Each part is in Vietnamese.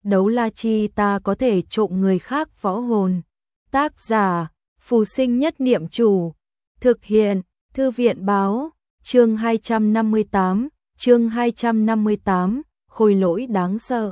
đấu la chi ta có thể trộm người khác võ hồn. Tác giả, Phù Sinh Nhất Niệm Chủ. Thực hiện, Thư viện báo, chương 258, khôi lỗi đáng sợ.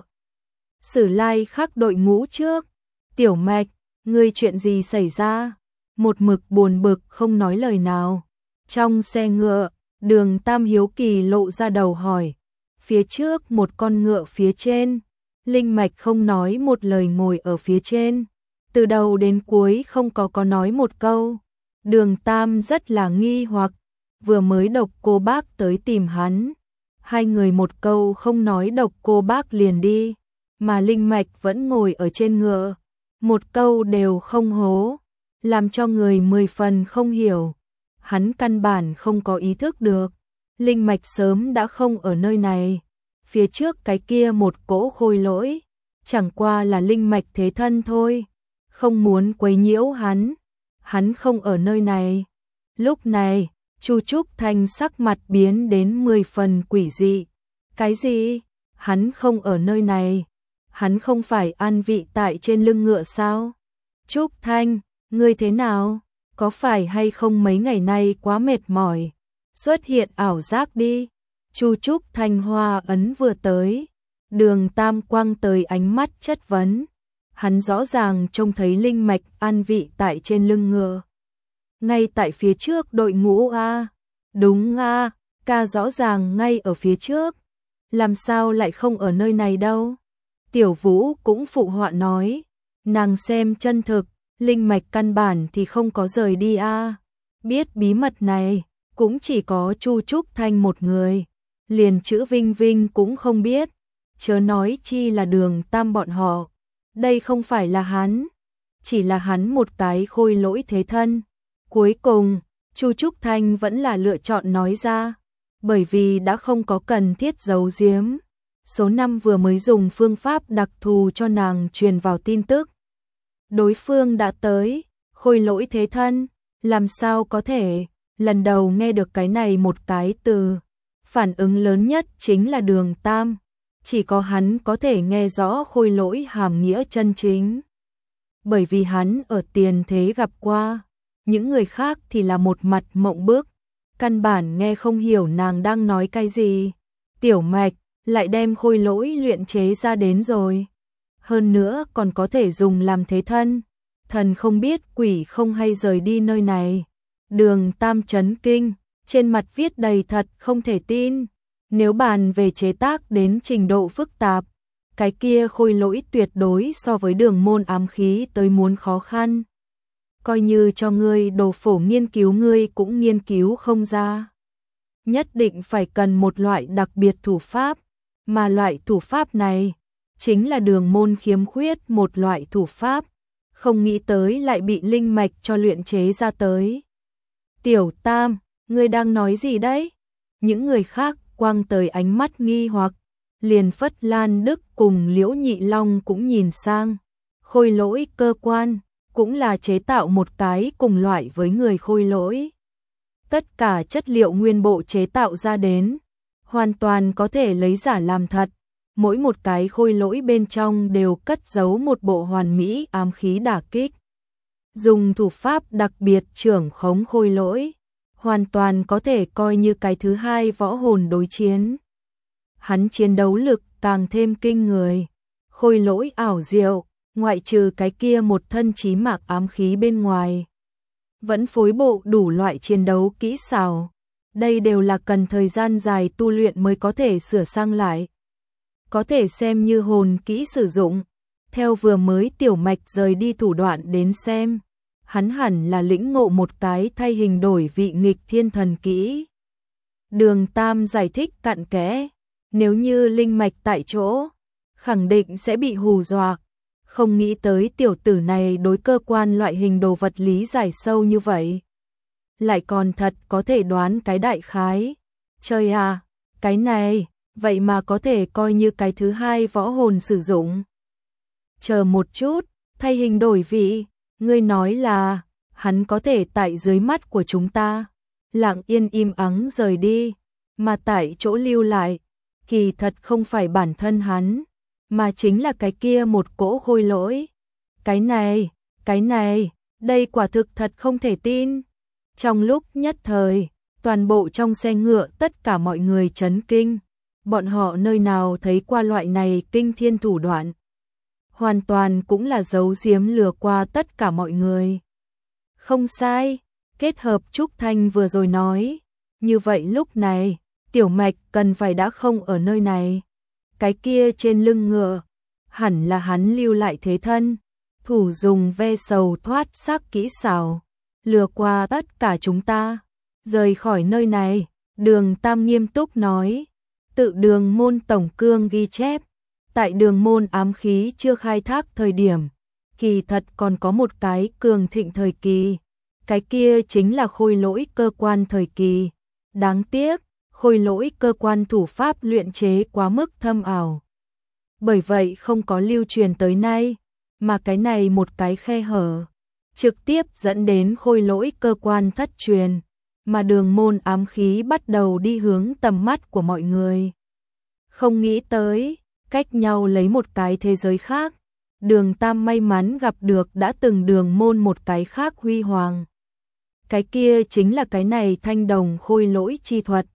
Sử Lai Khắc đội ngũ trước. Tiểu Mạch, ngươi chuyện gì xảy ra? Một mực buồn bực không nói lời nào. Trong xe ngựa, Đường Tam hiếu kỳ lộ ra đầu hỏi. Phía trước một con ngựa phía trên. Linh Mạch không nói một lời ngồi ở phía trên. Từ đầu đến cuối không có nói một câu. Đường Tam rất là nghi hoặc. Vừa mới Độc Cô Bác tới tìm hắn. Hai người một câu không nói Độc Cô Bác liền đi. Mà Linh Mạch vẫn ngồi ở trên ngựa. Một câu đều không hố. Làm cho người 10 phần không hiểu. Hắn căn bản không có ý thức được. Linh Mạch sớm đã không ở nơi này. Phía trước cái kia một cỗ khôi lỗi. Chẳng qua là Linh Mạch thế thân thôi. Không muốn quấy nhiễu hắn. Hắn không ở nơi này. Lúc này, Chu Trúc Thanh sắc mặt biến đến 10 phần quỷ dị. Cái gì? Hắn không ở nơi này. Hắn không phải an vị tại trên lưng ngựa sao? Trúc Thanh, ngươi thế nào? Có phải hay không mấy ngày nay quá mệt mỏi? Xuất hiện ảo giác đi. Chu Trúc Thanh hoa ấn vừa tới. Đường Tam quăng tới ánh mắt chất vấn. Hắn rõ ràng trông thấy Linh Mạch an vị tại trên lưng ngựa. Ngay tại phía trước đội ngũ a. Đúng a, ca rõ ràng ngay ở phía trước. Làm sao lại không ở nơi này đâu? Tiểu Vũ cũng phụ họa nói. Nàng xem chân thực, Linh Mạch căn bản thì không có rời đi a. Biết bí mật này, cũng chỉ có Chu Trúc Thanh một người. Liền chữ Vinh Vinh cũng không biết. Chớ nói chi là Đường Tam bọn họ. Đây không phải là hắn. Chỉ là hắn một cái khôi lỗi thế thân. Cuối cùng, Chu Trúc Thanh vẫn là lựa chọn nói ra. Bởi vì đã không có cần thiết giấu giếm. Số 5 vừa mới dùng phương pháp đặc thù cho nàng truyền vào tin tức. Đối phương đã tới, khôi lỗi thế thân, làm sao có thể, lần đầu nghe được cái này một cái từ. Phản ứng lớn nhất chính là Đường Tam, chỉ có hắn có thể nghe rõ khôi lỗi hàm nghĩa chân chính. Bởi vì hắn ở tiền thế gặp qua, những người khác thì là một mặt mộng bức, căn bản nghe không hiểu nàng đang nói cái gì. Tiểu Mạch lại đem khôi lỗi luyện chế ra đến rồi. Hơn nữa còn có thể dùng làm thế thân. Thần không biết quỷ không hay rời đi nơi này. Đường Tam chấn kinh, trên mặt viết đầy thật không thể tin. Nếu bàn về chế tác đến trình độ phức tạp, cái kia khôi lỗi tuyệt đối so với Đường môn ám khí tới muốn khó khăn. Coi như cho ngươi đồ phổ nghiên cứu ngươi cũng nghiên cứu không ra. Nhất định phải cần một loại đặc biệt thủ pháp. Mà loại thủ pháp này chính là Đường môn khiếm khuyết một loại thủ pháp, không nghĩ tới lại bị Linh Mạch cho luyện chế ra tới. Tiểu Tam, ngươi đang nói gì đấy? Những người khác quăng tới ánh mắt nghi hoặc, liền Phất Lan Đức cùng Liễu Nhị Long cũng nhìn sang. Khôi lỗi cơ quan cũng là chế tạo một cái cùng loại với người khôi lỗi. Tất cả chất liệu nguyên bộ chế tạo ra đến hoàn toàn có thể lấy giả làm thật. Mỗi một cái khôi lỗi bên trong đều cất giấu một bộ hoàn mỹ ám khí đả kích. Dùng thủ pháp đặc biệt trưởng khống khôi lỗi, hoàn toàn có thể coi như cái thứ hai võ hồn đối chiến. Hắn chiến đấu lực càng thêm kinh người. Khôi lỗi ảo diệu, ngoại trừ cái kia một thân chí mạc ám khí bên ngoài, vẫn phối bộ đủ loại chiến đấu kỹ xảo. Đây đều là cần thời gian dài tu luyện mới có thể sửa sang lại. Có thể xem như hồn kỹ sử dụng. Theo vừa mới Tiểu Mạch rời đi thủ đoạn đến xem, hắn hẳn là lĩnh ngộ một cái thay hình đổi vị nghịch thiên thần kỹ. Đường Tam giải thích cặn kẽ, nếu như Linh Mạch tại chỗ, khẳng định sẽ bị hù dọa. Không nghĩ tới tiểu tử này đối cơ quan loại hình đồ vật lý giải sâu như vậy. Lại còn thật có thể đoán cái đại khái. Trời à, cái này, vậy mà có thể coi như cái thứ hai võ hồn sử dụng. Chờ một chút, thay hình đổi vị, ngươi nói là, hắn có thể tại dưới mắt của chúng ta, lặng yên im ắng rời đi, mà tại chỗ lưu lại, kỳ thật không phải bản thân hắn, mà chính là cái kia một cỗ khôi lỗi. Cái này, đây quả thực thật không thể tin. Trong lúc nhất thời, toàn bộ trong xe ngựa tất cả mọi người chấn kinh. Bọn họ nơi nào thấy qua loại này kinh thiên thủ đoạn. Hoàn toàn cũng là giấu giếm lừa qua tất cả mọi người. Không sai, kết hợp Trúc Thanh vừa rồi nói. Như vậy lúc này, Tiểu Mạch cần phải đã không ở nơi này. Cái kia trên lưng ngựa, hẳn là hắn lưu lại thế thân. Thủ dùng ve sầu thoát xác kỹ xảo, lừa qua tất cả chúng ta. Rời khỏi nơi này, Đường Tam nghiêm túc nói. Tự Đường môn tổng cương ghi chép. Tại Đường môn ám khí chưa khai thác thời điểm, kỳ thật còn có một cái cường thịnh thời kỳ. Cái kia chính là khôi lỗi cơ quan thời kỳ. Đáng tiếc, khôi lỗi cơ quan thủ pháp luyện chế quá mức thâm ảo. Bởi vậy không có lưu truyền tới nay, mà cái này một cái khe hở, trực tiếp dẫn đến khôi lỗi cơ quan thất truyền, mà Đường môn ám khí bắt đầu đi hướng tầm mắt của mọi người. Không nghĩ tới, cách nhau lấy một cái thế giới khác, Đường Tam may mắn gặp được đã từng Đường môn một cái khác huy hoàng. Cái kia chính là cái này thanh đồng khôi lỗi chi thuật.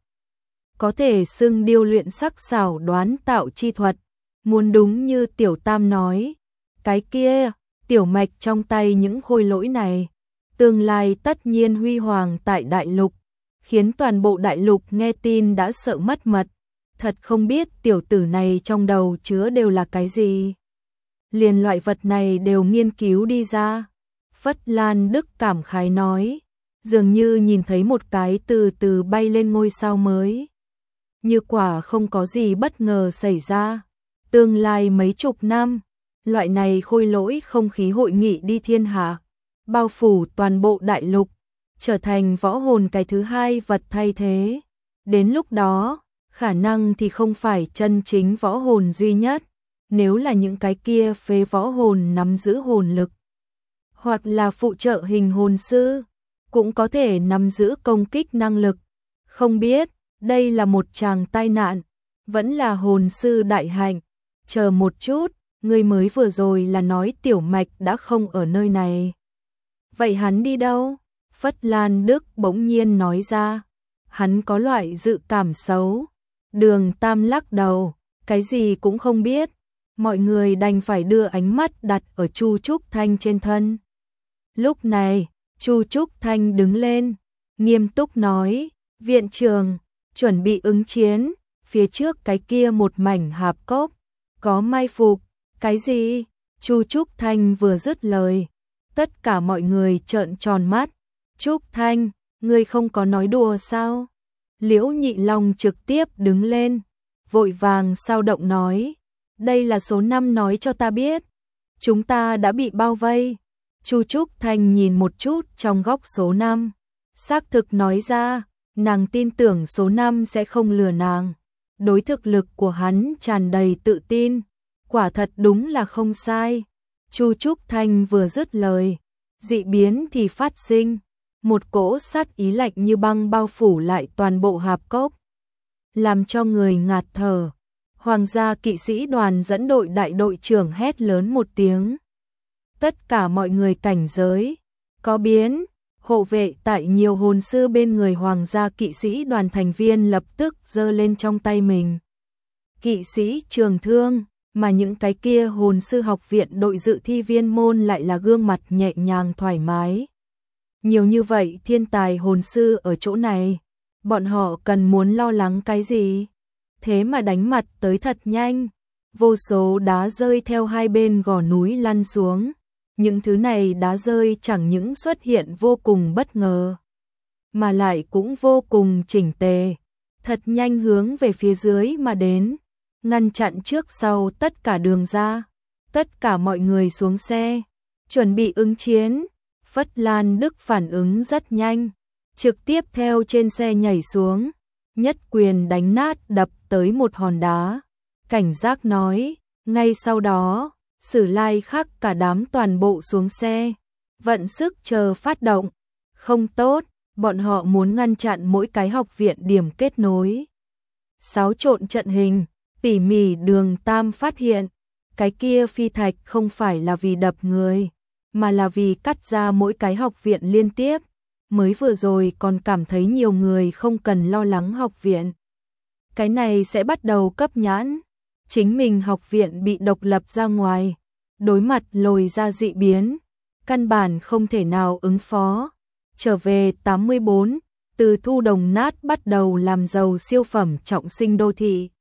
Có thể xưng điêu luyện sắc xảo đoán tạo chi thuật. Muốn đúng như Tiểu Tam nói, cái kia, Tiểu Mạch trong tay những khôi lỗi này, tương lai tất nhiên huy hoàng tại đại lục, khiến toàn bộ đại lục nghe tin đã sợ mất mật. Thật không biết tiểu tử này trong đầu chứa đều là cái gì. Liền loại vật này đều nghiên cứu đi ra. Phất Lan Đức cảm khái nói, dường như nhìn thấy một cái từ từ bay lên ngôi sao mới. Như quả không có gì bất ngờ xảy ra. Tương lai mấy chục năm, loại này khôi lỗi không khí hội nghị đi thiên hạ, bao phủ toàn bộ đại lục, trở thành võ hồn cái thứ hai vật thay thế. Đến lúc đó, khả năng thì không phải chân chính võ hồn duy nhất, nếu là những cái kia phế võ hồn nắm giữ hồn lực, hoặc là phụ trợ hình hồn sư, cũng có thể nắm giữ công kích năng lực. Không biết, đây là một tràng tai nạn, vẫn là hồn sư đại hạnh. Chờ một chút, người mới vừa rồi là nói Tiểu Mạch đã không ở nơi này. Vậy hắn đi đâu? Phất Lan Đức bỗng nhiên nói ra. Hắn có loại dự cảm xấu. Đường Tam lắc đầu, cái gì cũng không biết. Mọi người đành phải đưa ánh mắt đặt ở Chu Trúc Thanh trên thân. Lúc này, Chu Trúc Thanh đứng lên, nghiêm túc nói, viện trưởng, chuẩn bị ứng chiến, phía trước cái kia một mảnh hạp cốc, có mai phục. Cái gì? Chu Trúc Thanh vừa dứt lời, tất cả mọi người trợn tròn mắt. Trúc Thanh, ngươi không có nói đùa sao? Liễu Nhị Long trực tiếp đứng lên, vội vàng sao động nói, đây là số 5 nói cho ta biết, chúng ta đã bị bao vây. Chu Trúc Thanh nhìn một chút trong góc số 5, xác thực nói ra, nàng tin tưởng số 5 sẽ không lừa nàng. Đối thực lực của hắn tràn đầy tự tin, quả thật đúng là không sai. Chu Trúc Thanh vừa dứt lời, dị biến thì phát sinh, một cỗ sát ý lạnh như băng bao phủ lại toàn bộ hạp cốc, làm cho người ngạt thở. Hoàng gia kỵ sĩ đoàn dẫn đội đại đội trưởng hét lớn một tiếng. Tất cả mọi người cảnh giới, có biến, hộ vệ tại nhiều hồn sư bên người hoàng gia kỵ sĩ đoàn thành viên lập tức giơ lên trong tay mình kỵ sĩ trường thương, mà những cái kia hồn sư học viện đội dự thi viên môn lại là gương mặt nhẹ nhàng thoải mái. Nhiều như vậy thiên tài hồn sư ở chỗ này, bọn họ cần muốn lo lắng cái gì? Thế mà đánh mặt tới thật nhanh, vô số đá rơi theo hai bên gò núi lăn xuống. Những thứ này đá rơi chẳng những xuất hiện vô cùng bất ngờ, mà lại cũng vô cùng chỉnh tề, thật nhanh hướng về phía dưới mà đến, ngăn chặn trước sau tất cả đường ra. Tất cả mọi người xuống xe, chuẩn bị ứng chiến. Phất Lan Đức phản ứng rất nhanh, trực tiếp theo trên xe nhảy xuống, nhất quyền đánh nát đập tới một hòn đá. Cảnh giác nói, ngay sau đó, Sử Lai Khắc cả đám toàn bộ xuống xe, vận sức chờ phát động. Không tốt, bọn họ muốn ngăn chặn mỗi cái học viện điểm kết nối. Xáo trộn trận hình, tỉ mỉ. Đường Tam phát hiện, Cái kia phi thạch không phải là vì đập người, mà là vì cắt ra mỗi cái học viện liên tiếp. Mới vừa rồi còn cảm thấy nhiều người không cần lo lắng học viện. Cái này sẽ bắt đầu cấp nhãn. Chính mình học viện bị độc lập ra ngoài, đối mặt lồi ra dị biến, căn bản không thể nào ứng phó. Trở về 84, từ thu đồng nát bắt đầu làm giàu siêu phẩm trọng sinh đô thị.